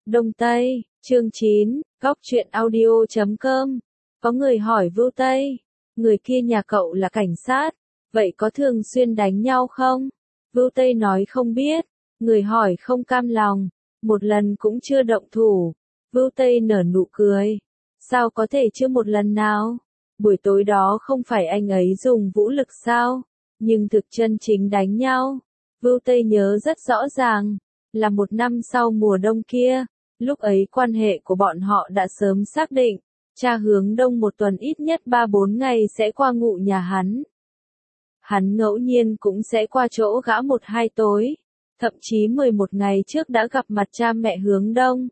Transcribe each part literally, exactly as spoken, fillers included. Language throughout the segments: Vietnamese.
Đông Tây, chương chín, góc truyện audio chấm com. Có người hỏi Vưu Tây, người kia nhà cậu là cảnh sát, vậy có thường xuyên đánh nhau không? Vưu Tây nói không biết, người hỏi không cam lòng, một lần cũng chưa động thủ. Vưu Tây nở nụ cười, sao có thể chưa một lần nào? Buổi tối đó không phải anh ấy dùng vũ lực sao? Nhưng thực chân chính đánh nhau. Vưu Tây nhớ rất rõ ràng, là một năm sau mùa đông kia, lúc ấy quan hệ của bọn họ đã sớm xác định, cha Hướng Đông một tuần ít nhất ba bốn ngày sẽ qua ngụ nhà hắn. Hắn ngẫu nhiên cũng sẽ qua chỗ gã một hai tối, thậm chí mười một ngày trước đã gặp mặt cha mẹ Hướng Đông.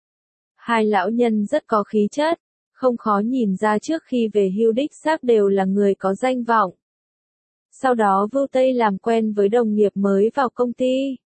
Hai lão nhân rất có khí chất, không khó nhìn ra trước khi về hưu đích xác đều là người có danh vọng. Sau đó Vưu Tây làm quen với đồng nghiệp mới vào công ty.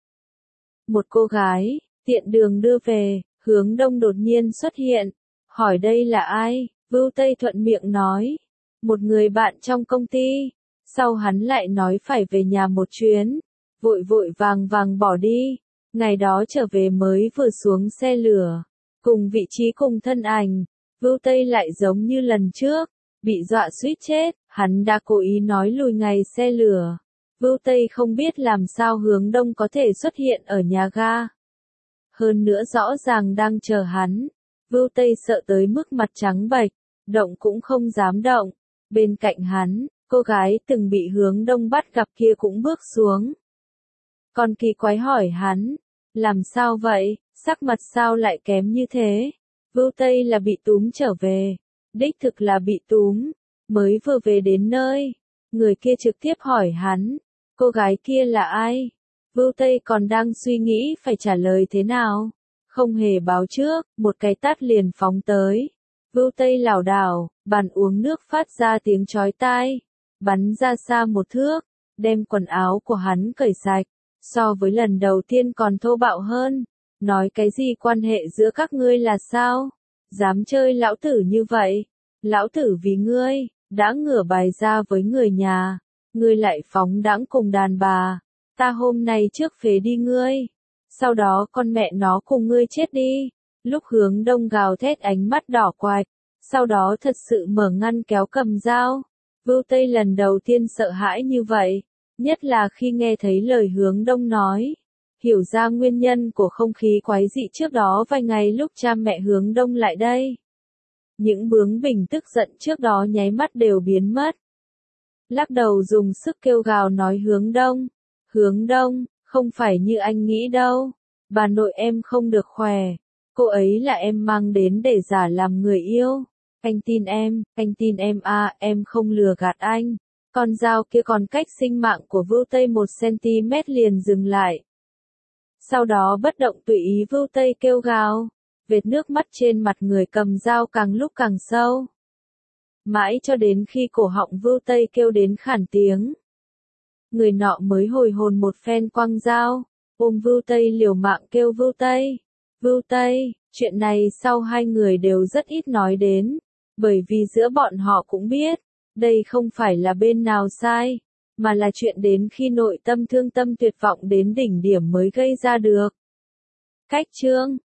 Một cô gái, tiện đường đưa về, Hướng Đông đột nhiên xuất hiện, hỏi đây là ai, Vưu Tây thuận miệng nói, một người bạn trong công ty, sau hắn lại nói phải về nhà một chuyến, vội vội vàng vàng bỏ đi, ngày đó trở về mới vừa xuống xe lửa, cùng vị trí cùng thân ảnh, Vưu Tây lại giống như lần trước, bị dọa suýt chết, hắn đã cố ý nói lùi ngày xe lửa. Vưu Tây không biết làm sao Hướng Đông có thể xuất hiện ở nhà ga. Hơn nữa rõ ràng đang chờ hắn. Vưu Tây sợ tới mức mặt trắng bệch, động cũng không dám động. Bên cạnh hắn, cô gái từng bị Hướng Đông bắt gặp kia cũng bước xuống. Còn kỳ quái hỏi hắn, làm sao vậy, sắc mặt sao lại kém như thế? Vưu Tây là bị túm trở về. Đích thực là bị túm, mới vừa về đến nơi. Người kia trực tiếp hỏi hắn, cô gái kia là ai? Vưu Tây còn đang suy nghĩ phải trả lời thế nào. Không hề báo trước, một cái tát liền phóng tới. Vưu Tây lảo đảo, bàn uống nước phát ra tiếng chói tai. Bắn ra xa một thước, đem quần áo của hắn cởi sạch. So với lần đầu tiên còn thô bạo hơn. Nói cái gì quan hệ giữa các ngươi là sao? Dám chơi lão tử như vậy? Lão tử vì ngươi, đã ngửa bài ra với người nhà. Ngươi lại phóng đãng cùng đàn bà. Ta hôm nay trước phế đi ngươi. Sau đó con mẹ nó cùng ngươi chết đi. Lúc Hướng Đông gào thét ánh mắt đỏ quạch. Sau đó thật sự mở ngăn kéo cầm dao. Vưu Tây lần đầu tiên sợ hãi như vậy. Nhất là khi nghe thấy lời Hướng Đông nói. Hiểu ra nguyên nhân của không khí quái dị trước đó vài ngày lúc cha mẹ Hướng Đông lại đây. Những bướng bỉnh tức giận trước đó nháy mắt đều biến mất. Lắc đầu dùng sức kêu gào nói Hướng Đông. Hướng Đông, không phải như anh nghĩ đâu. Bà nội em không được khỏe. Cô ấy là em mang đến để giả làm người yêu. Anh tin em, anh tin em à, em không lừa gạt anh. Con dao kia còn cách sinh mạng của Vưu Tây một xăng-ti-mét liền dừng lại. Sau đó bất động tùy ý Vưu Tây kêu gào. Vệt nước mắt trên mặt người cầm dao càng lúc càng sâu. Mãi cho đến khi cổ họng Vưu Tây kêu đến khản tiếng. Người nọ mới hồi hồn một phen quăng dao, ôm Vưu Tây liều mạng kêu Vưu Tây. Vưu Tây, chuyện này sau hai người đều rất ít nói đến, bởi vì giữa bọn họ cũng biết, đây không phải là bên nào sai, mà là chuyện đến khi nội tâm thương tâm tuyệt vọng đến đỉnh điểm mới gây ra được. Cách chương